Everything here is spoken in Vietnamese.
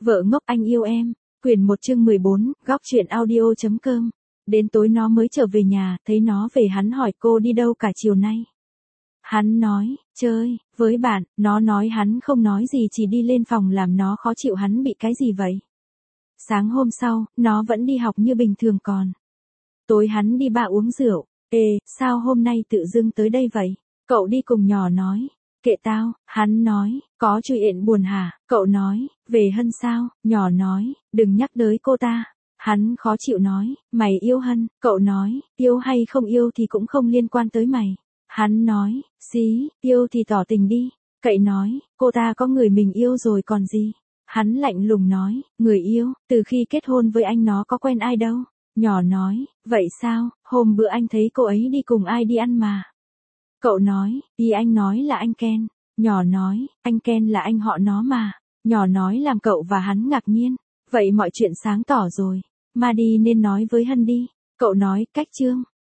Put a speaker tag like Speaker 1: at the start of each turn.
Speaker 1: Vợ ngốc anh yêu em, quyển 1 chương 14, góc truyện audio.com. Đến tối nó mới trở về nhà, thấy nó về hắn hỏi cô đi đâu cả chiều nay. Hắn nói, chơi, với bạn, nó nói hắn không nói gì chỉ đi lên phòng làm nó khó chịu. Hắn bị cái gì vậy? Sáng hôm sau, nó vẫn đi học như bình thường còn. Tối hắn đi bar uống rượu. Ê, sao hôm nay tự dưng tới đây vậy? Cậu đi cùng. Nhỏ nói. Kệ tao, hắn nói, có chuyện buồn hả? Cậu nói, về Hân sao? Nhỏ nói, đừng nhắc tới cô ta. Hắn khó chịu nói, mày yêu Hân. Cậu nói, yêu hay không yêu thì cũng không liên quan tới mày. Hắn nói, xí, yêu thì tỏ tình đi. Cậy nói, cô ta có người mình yêu rồi còn gì. Hắn lạnh lùng nói, người yêu, từ khi kết hôn với anh nó có quen ai đâu. Nhỏ nói, vậy sao, hôm bữa anh thấy cô ấy đi cùng ai đi ăn mà. Cậu nói, ý anh nói là anh Ken. Nhỏ nói, anh Ken là anh họ nó mà. Nhỏ nói làm cậu và hắn ngạc nhiên. Vậy mọi chuyện sáng tỏ rồi. Mà đi nên nói với Hân đi. Cậu nói, cách chương.